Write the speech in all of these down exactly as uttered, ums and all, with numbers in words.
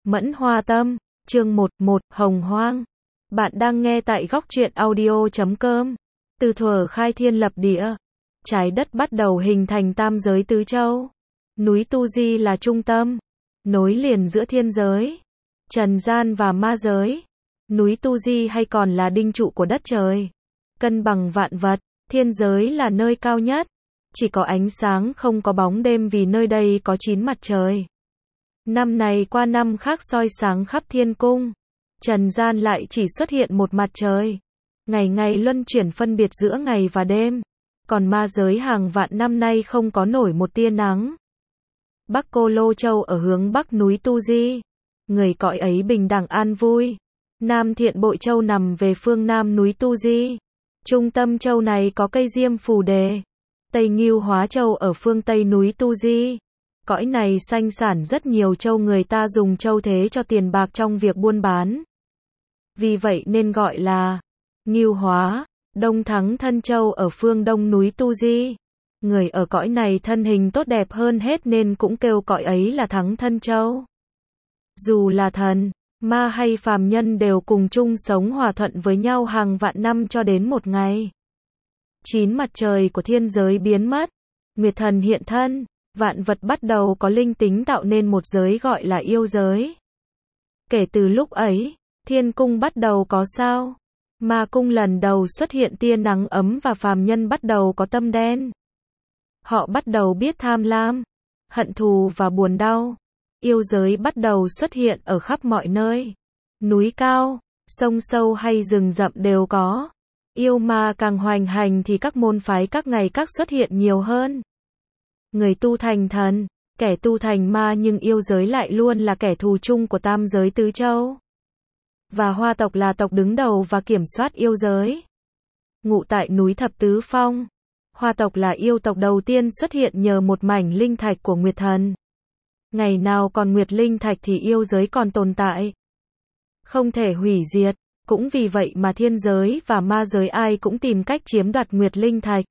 Mẫn Hoa Tâm, chương một một, Hồng Hoang. Bạn đang nghe tại góc truyện audio chấm com. Từ thuở khai thiên lập địa, trái đất bắt đầu hình thành tam giới tứ châu. Núi Tu Di là trung tâm, nối liền giữa thiên giới, trần gian và ma giới. Núi Tu Di hay còn là đinh trụ của đất trời, cân bằng vạn vật. Thiên giới là nơi cao nhất, chỉ có ánh sáng không có bóng đêm vì nơi đây có chín mặt trời. Năm này qua năm khác soi sáng khắp thiên cung, trần gian lại chỉ xuất hiện một mặt trời. Ngày ngày luân chuyển phân biệt giữa ngày và đêm, còn ma giới hàng vạn năm nay không có nổi một tia nắng. Bắc Cô Lô Châu ở hướng bắc núi Tu Di, người cõi ấy bình đẳng an vui. Nam Thiện Bội Châu nằm về phương nam núi Tu Di. Trung tâm châu này có cây diêm phù đề. Tây Ngưu Hóa Châu ở phương tây núi Tu Di. Cõi này sanh sản rất nhiều châu, người ta dùng châu thế cho tiền bạc trong việc buôn bán. Vì vậy nên gọi là Ngưu Hóa. Đông Thắng Thân Châu ở phương đông núi Tu Di. Người ở cõi này thân hình tốt đẹp hơn hết nên cũng kêu cõi ấy là Thắng Thân Châu. Dù là thần, ma hay phàm nhân đều cùng chung sống hòa thuận với nhau hàng vạn năm cho đến một ngày. Chín mặt trời của thiên giới biến mất, Nguyệt Thần hiện thân, vạn vật bắt đầu có linh tính tạo nên một giới gọi là yêu giới. Kể từ lúc ấy, thiên cung bắt đầu có sao, ma cung lần đầu xuất hiện tia nắng ấm và phàm nhân bắt đầu có tâm đen. Họ bắt đầu biết tham lam, hận thù và buồn đau. Yêu giới bắt đầu xuất hiện ở khắp mọi nơi. Núi cao, sông sâu hay rừng rậm đều có. Yêu ma càng hoành hành thì các môn phái các ngày các xuất hiện nhiều hơn. Người tu thành thần, kẻ tu thành ma, nhưng yêu giới lại luôn là kẻ thù chung của tam giới tứ châu. Và Hoa tộc là tộc đứng đầu và kiểm soát yêu giới. Ngụ tại núi Thập Tứ Phong, Hoa tộc là yêu tộc đầu tiên xuất hiện nhờ một mảnh linh thạch của Nguyệt Thần. Ngày nào còn Nguyệt Linh Thạch thì yêu giới còn tồn tại, không thể hủy diệt. Cũng vì vậy mà thiên giới và ma giới ai cũng tìm cách chiếm đoạt Nguyệt Linh Thạch.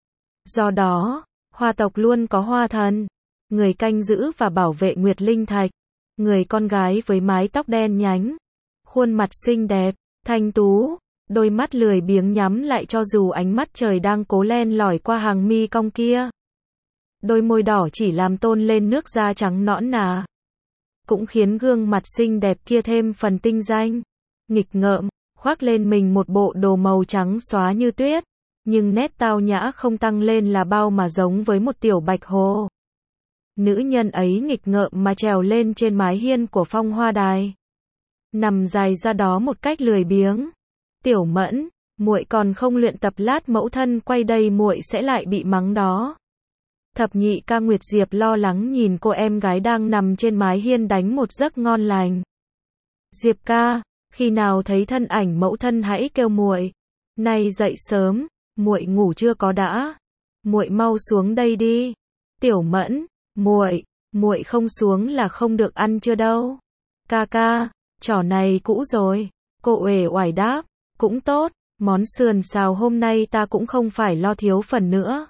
Do đó, Hoa tộc luôn có Hoa Thần, người canh giữ và bảo vệ Nguyệt Linh Thạch. Người con gái với mái tóc đen nhánh, khuôn mặt xinh đẹp, thanh tú, đôi mắt lười biếng nhắm lại cho dù ánh mắt trời đang cố len lỏi qua hàng mi cong kia. Đôi môi đỏ chỉ làm tôn lên nước da trắng nõn nà, cũng khiến gương mặt xinh đẹp kia thêm phần tinh danh. Nghịch ngợm, khoác lên mình một bộ đồ màu trắng xóa như tuyết, nhưng nét tao nhã không tăng lên là bao mà giống với một tiểu bạch hồ. Nữ nhân ấy nghịch ngợm mà trèo lên trên mái hiên của Phong Hoa Đài, nằm dài ra đó một cách lười biếng. Tiểu Mẫn, muội còn không luyện tập, lát mẫu thân quay đây muội sẽ lại bị mắng đó. Thập nhị ca Nguyệt Diệp lo lắng nhìn cô em gái đang nằm trên mái hiên đánh một giấc ngon lành. Diệp ca, khi nào thấy thân ảnh mẫu thân hãy kêu muội. Nay dậy sớm, muội ngủ chưa có đã. Muội mau xuống đây đi. Tiểu Mẫn, muội, muội không xuống là không được ăn chưa đâu. Ca ca, trò này cũ rồi. Cô uể oải đáp, cũng tốt, món sườn xào hôm nay ta cũng không phải lo thiếu phần nữa.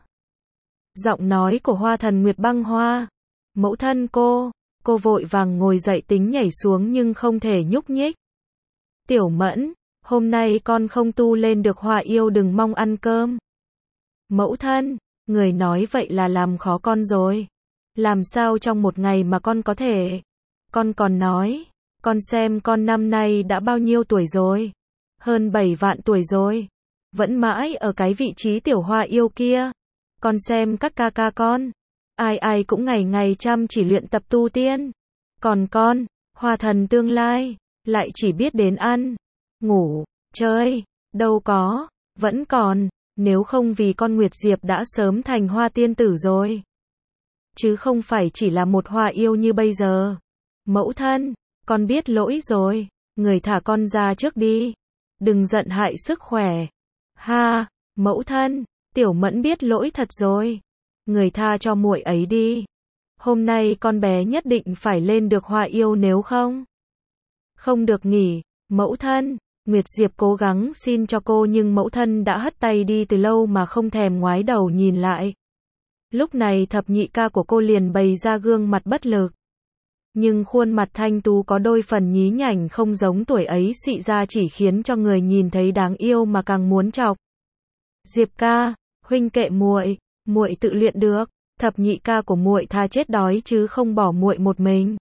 Giọng nói của Hoa Thần Nguyệt Băng Hoa. Mẫu thân cô, cô vội vàng ngồi dậy tính nhảy xuống nhưng không thể nhúc nhích. Tiểu Mẫn, hôm nay con không tu lên được Hoa yêu đừng mong ăn cơm. Mẫu thân, người nói vậy là làm khó con rồi. Làm sao trong một ngày mà con có thể. Con còn nói, con xem con năm nay đã bao nhiêu tuổi rồi. Hơn bảy vạn tuổi rồi. Vẫn mãi ở cái vị trí tiểu Hoa yêu kia. Con xem các ca ca con, ai ai cũng ngày ngày chăm chỉ luyện tập tu tiên. Còn con, Hoa thần tương lai, lại chỉ biết đến ăn, ngủ, chơi, đâu có, vẫn còn, nếu không vì con Nguyệt Diệp đã sớm thành Hoa tiên tử rồi. Chứ không phải chỉ là một Hoa yêu như bây giờ. Mẫu thân, con biết lỗi rồi, người thả con ra trước đi. Đừng giận hại sức khỏe. Ha, mẫu thân. Tiểu Mẫn biết lỗi thật rồi. Người tha cho muội ấy đi. Hôm nay con bé nhất định phải lên được Hoa yêu nếu không. Không được nghỉ. Mẫu thân, Nguyệt Diệp cố gắng xin cho cô nhưng mẫu thân đã hất tay đi từ lâu mà không thèm ngoái đầu nhìn lại. Lúc này thập nhị ca của cô liền bày ra gương mặt bất lực. Nhưng khuôn mặt thanh tú có đôi phần nhí nhảnh không giống tuổi ấy xị ra chỉ khiến cho người nhìn thấy đáng yêu mà càng muốn chọc. Diệp ca, huynh kệ muội, muội tự luyện được, thập nhị ca của muội tha chết đói chứ không bỏ muội một mình.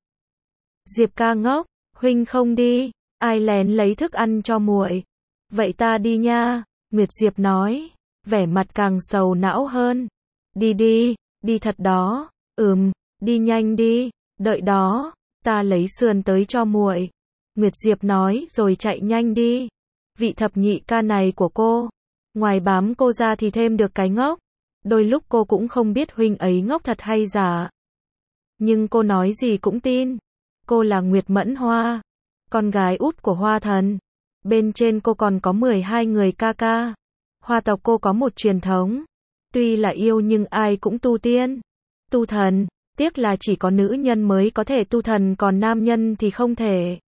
Diệp ca ngốc, huynh không đi, ai lén lấy thức ăn cho muội. Vậy ta đi nha, Nguyệt Diệp nói, vẻ mặt càng sầu não hơn. Đi đi, đi thật đó, ừm, đi nhanh đi, đợi đó, ta lấy sườn tới cho muội. Nguyệt Diệp nói rồi chạy nhanh đi. Vị thập nhị ca này của cô, ngoài bám cô ra thì thêm được cái ngốc. Đôi lúc cô cũng không biết huynh ấy ngốc thật hay giả. Nhưng cô nói gì cũng tin. Cô là Nguyệt Mẫn Hoa, con gái út của Hoa Thần. Bên trên cô còn có mười hai người ca ca. Hoa tộc cô có một truyền thống. Tuy là yêu nhưng ai cũng tu tiên, tu thần. Tiếc là chỉ có nữ nhân mới có thể tu thần còn nam nhân thì không thể.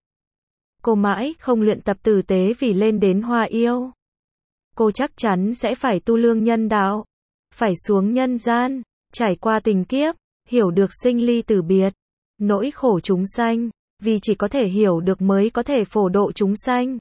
Cô mãi không luyện tập tử tế vì lên đến hoa yêu. Cô chắc chắn sẽ phải tu lương nhân đạo. Phải xuống nhân gian, trải qua tình kiếp, hiểu được sinh ly tử biệt, nỗi khổ chúng sanh, vì chỉ có thể hiểu được mới có thể phổ độ chúng sanh.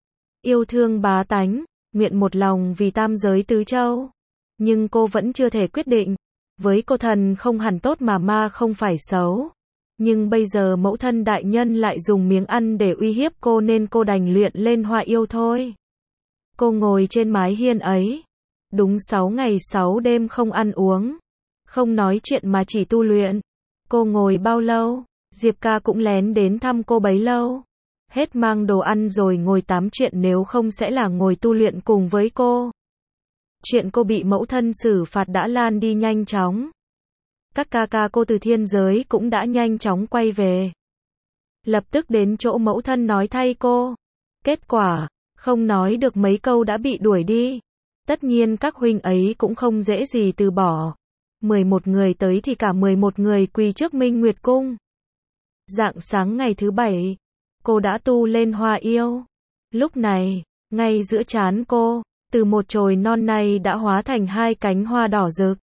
Yêu thương bá tánh, nguyện một lòng vì tam giới tứ châu. Nhưng cô vẫn chưa thể quyết định. Với cô thần không hẳn tốt mà ma không phải xấu. Nhưng bây giờ mẫu thân đại nhân lại dùng miếng ăn để uy hiếp cô nên cô đành luyện lên hoa yêu thôi. Cô ngồi trên mái hiên ấy. Đúng sáu ngày sáu đêm không ăn uống. Không nói chuyện mà chỉ tu luyện. Cô ngồi bao lâu, Diệp ca cũng lén đến thăm cô bấy lâu. Hết mang đồ ăn rồi ngồi tám chuyện nếu không sẽ là ngồi tu luyện cùng với cô. Chuyện cô bị mẫu thân xử phạt đã lan đi nhanh chóng. Các ca ca cô từ thiên giới cũng đã nhanh chóng quay về. Lập tức đến chỗ mẫu thân nói thay cô. Kết quả, không nói được mấy câu đã bị đuổi đi. Tất nhiên các huynh ấy cũng không dễ gì từ bỏ. mười một người tới thì cả mười một người quỳ trước Minh Nguyệt Cung. Rạng sáng ngày thứ bảy, cô đã tu lên hoa yêu. Lúc này, ngay giữa trán cô, từ một chồi non này đã hóa thành hai cánh hoa đỏ rực.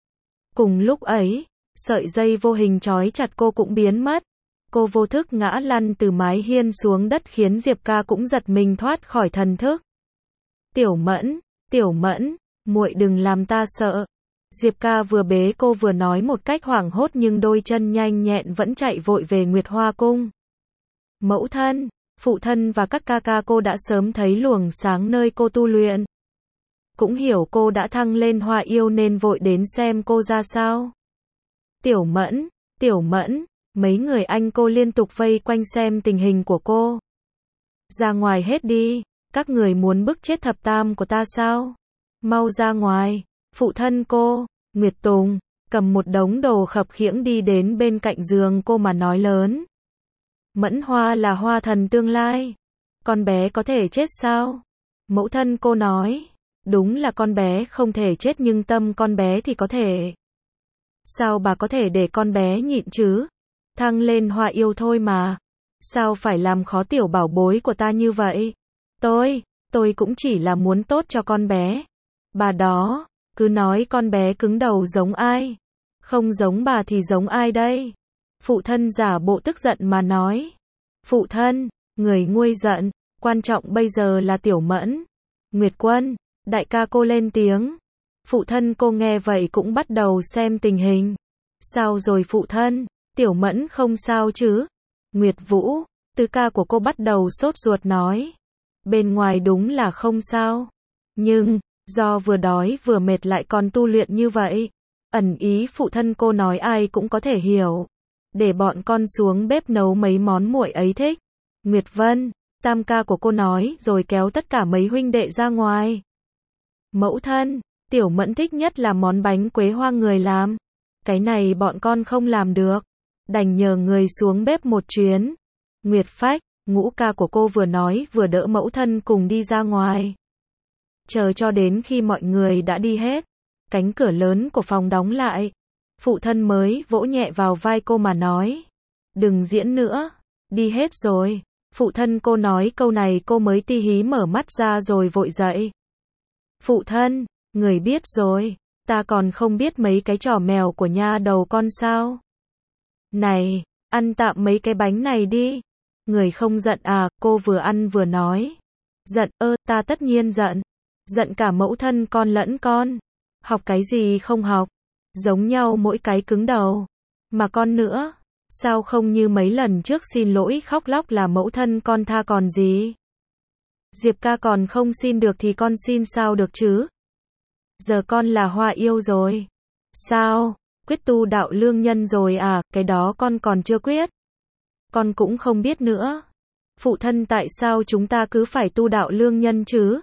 Cùng lúc ấy, sợi dây vô hình trói chặt cô cũng biến mất. Cô vô thức ngã lăn từ mái hiên xuống đất khiến Diệp ca cũng giật mình thoát khỏi thần thức. Tiểu Mẫn, Tiểu Mẫn, muội đừng làm ta sợ. Diệp ca vừa bế cô vừa nói một cách hoảng hốt nhưng đôi chân nhanh nhẹn vẫn chạy vội về Nguyệt Hoa Cung. Mẫu thân, phụ thân và các ca ca cô đã sớm thấy luồng sáng nơi cô tu luyện. Cũng hiểu cô đã thăng lên hoa yêu nên vội đến xem cô ra sao. Tiểu Mẫn, Tiểu Mẫn, mấy người anh cô liên tục vây quanh xem tình hình của cô. Ra ngoài hết đi, các người muốn bức chết thập tam của ta sao? Mau ra ngoài. Phụ thân cô, Nguyệt Tùng, cầm một đống đồ khập khiễng đi đến bên cạnh giường cô mà nói lớn. Mẫn Hoa là hoa thần tương lai. Con bé có thể chết sao? Mẫu thân cô nói. Đúng là con bé không thể chết nhưng tâm con bé thì có thể. Sao bà có thể để con bé nhịn chứ? Thăng lên hoa yêu thôi mà. Sao phải làm khó tiểu bảo bối của ta như vậy? Tôi, tôi cũng chỉ là muốn tốt cho con bé. Bà đó, cứ nói con bé cứng đầu giống ai? Không giống bà thì giống ai đây? Phụ thân giả bộ tức giận mà nói. Phụ thân, người nguôi giận, quan trọng bây giờ là Tiểu Mẫn. Nguyệt Quân, đại ca cô lên tiếng. Phụ thân cô nghe vậy cũng bắt đầu xem tình hình. Sao rồi phụ thân? Tiểu Mẫn không sao chứ? Nguyệt Vũ, tứ ca của cô bắt đầu sốt ruột nói. Bên ngoài đúng là không sao. Nhưng, do vừa đói vừa mệt lại còn tu luyện như vậy. Ẩn ý phụ thân cô nói ai cũng có thể hiểu. Để bọn con xuống bếp nấu mấy món muội ấy thích. Nguyệt Vân, tam ca của cô nói rồi kéo tất cả mấy huynh đệ ra ngoài. Mẫu thân, Tiểu Mẫn thích nhất là món bánh quế hoa người làm. Cái này bọn con không làm được. Đành nhờ người xuống bếp một chuyến. Nguyệt Phách, ngũ ca của cô vừa nói vừa đỡ mẫu thân cùng đi ra ngoài. Chờ cho đến khi mọi người đã đi hết. Cánh cửa lớn của phòng đóng lại. Phụ thân mới vỗ nhẹ vào vai cô mà nói. Đừng diễn nữa. Đi hết rồi. Phụ thân cô nói câu này cô mới ti hí mở mắt ra rồi vội dậy. Phụ thân, người biết rồi. Ta còn không biết mấy cái trò mèo của nha đầu con sao. Này, ăn tạm mấy cái bánh này đi. Người không giận à, cô vừa ăn vừa nói. Giận, ơ, ta tất nhiên giận. Giận cả mẫu thân con lẫn con. Học cái gì không học. Giống nhau mỗi cái cứng đầu. Mà con nữa. Sao không như mấy lần trước xin lỗi khóc lóc là mẫu thân con tha còn gì. Diệp ca còn không xin được thì con xin sao được chứ. Giờ con là hoa yêu rồi. Sao? Quyết tu đạo lương nhân rồi à, cái đó con còn chưa quyết. Con cũng không biết nữa. Phụ thân tại sao chúng ta cứ phải tu đạo lương nhân chứ?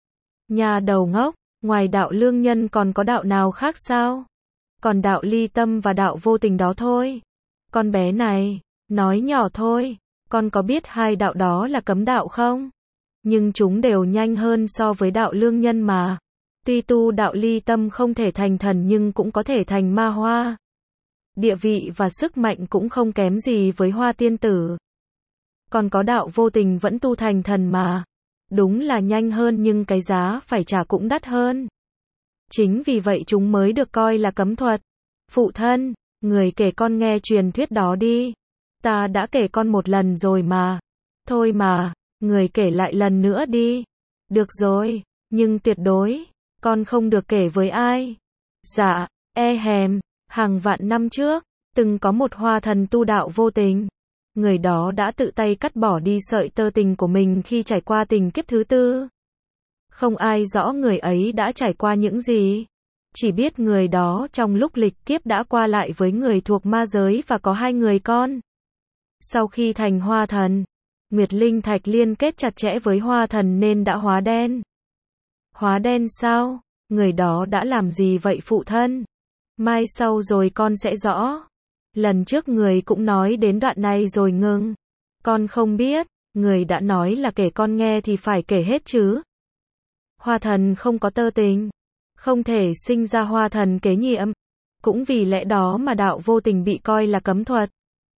Nhà đầu ngốc, ngoài đạo lương nhân còn có đạo nào khác sao? Còn đạo ly tâm và đạo vô tình đó thôi. Con bé này, nói nhỏ thôi, con có biết hai đạo đó là cấm đạo không? Nhưng chúng đều nhanh hơn so với đạo lương nhân mà. Tuy tu đạo ly tâm không thể thành thần nhưng cũng có thể thành ma hoa. Địa vị và sức mạnh cũng không kém gì với hoa tiên tử. Còn có đạo vô tình vẫn tu thành thần mà. Đúng là nhanh hơn nhưng cái giá phải trả cũng đắt hơn. Chính vì vậy chúng mới được coi là cấm thuật. Phụ thân, người kể con nghe truyền thuyết đó đi. Ta đã kể con một lần rồi mà. Thôi mà, người kể lại lần nữa đi. Được rồi, nhưng tuyệt đối, con không được kể với ai. Dạ, e hèm, hàng vạn năm trước, từng có một hoa thần tu đạo vô tình. Người đó đã tự tay cắt bỏ đi sợi tơ tình của mình khi trải qua tình kiếp thứ tư. Không ai rõ người ấy đã trải qua những gì. Chỉ biết người đó trong lúc lịch kiếp đã qua lại với người thuộc ma giới và có hai người con. Sau khi thành hoa thần, Nguyệt Linh Thạch liên kết chặt chẽ với hoa thần nên đã hóa đen. Hóa đen sao? Người đó đã làm gì vậy phụ thân? Mai sau rồi con sẽ rõ. Lần trước người cũng nói đến đoạn này rồi ngừng. Con không biết, người đã nói là kể con nghe thì phải kể hết chứ. Hoa thần không có tơ tình, không thể sinh ra hoa thần kế nhiệm. Cũng vì lẽ đó mà đạo vô tình bị coi là cấm thuật.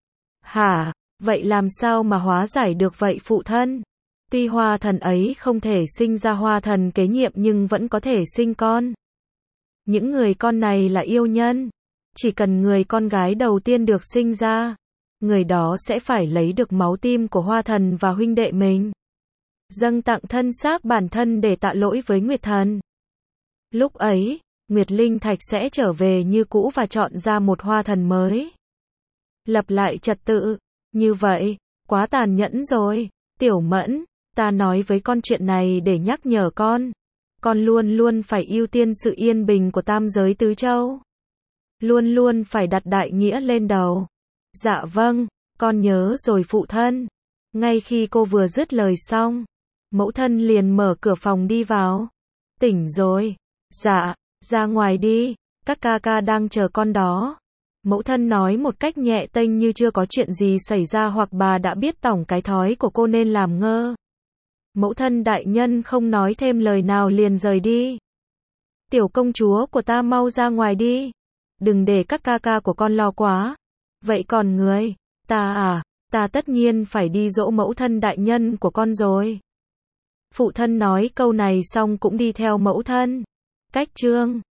Hả? Vậy làm sao mà hóa giải được vậy phụ thân? Tuy hoa thần ấy không thể sinh ra hoa thần kế nhiệm nhưng vẫn có thể sinh con. Những người con này là yêu nhân. Chỉ cần người con gái đầu tiên được sinh ra, người đó sẽ phải lấy được máu tim của hoa thần và huynh đệ mình. Dâng tặng thân xác bản thân để tạ lỗi với Nguyệt thần. Lúc ấy, Nguyệt Linh Thạch sẽ trở về như cũ và chọn ra một hoa thần mới. Lập lại trật tự. Như vậy, quá tàn nhẫn rồi. Tiểu Mẫn, ta nói với con chuyện này để nhắc nhở con. Con luôn luôn phải ưu tiên sự yên bình của tam giới tứ châu. Luôn luôn phải đặt đại nghĩa lên đầu. Dạ vâng, con nhớ rồi phụ thân. Ngay khi cô vừa dứt lời xong, mẫu thân liền mở cửa phòng đi vào. Tỉnh rồi. Dạ, ra ngoài đi, các ca ca đang chờ con đó. Mẫu thân nói một cách nhẹ tênh như chưa có chuyện gì xảy ra hoặc bà đã biết tổng cái thói của cô nên làm ngơ. Mẫu thân đại nhân không nói thêm lời nào liền rời đi. Tiểu công chúa của ta mau ra ngoài đi. Đừng để các ca ca của con lo quá. Vậy còn người, ta à, ta tất nhiên phải đi dỗ mẫu thân đại nhân của con rồi. Phụ thân nói câu này xong cũng đi theo mẫu thân. Cách chương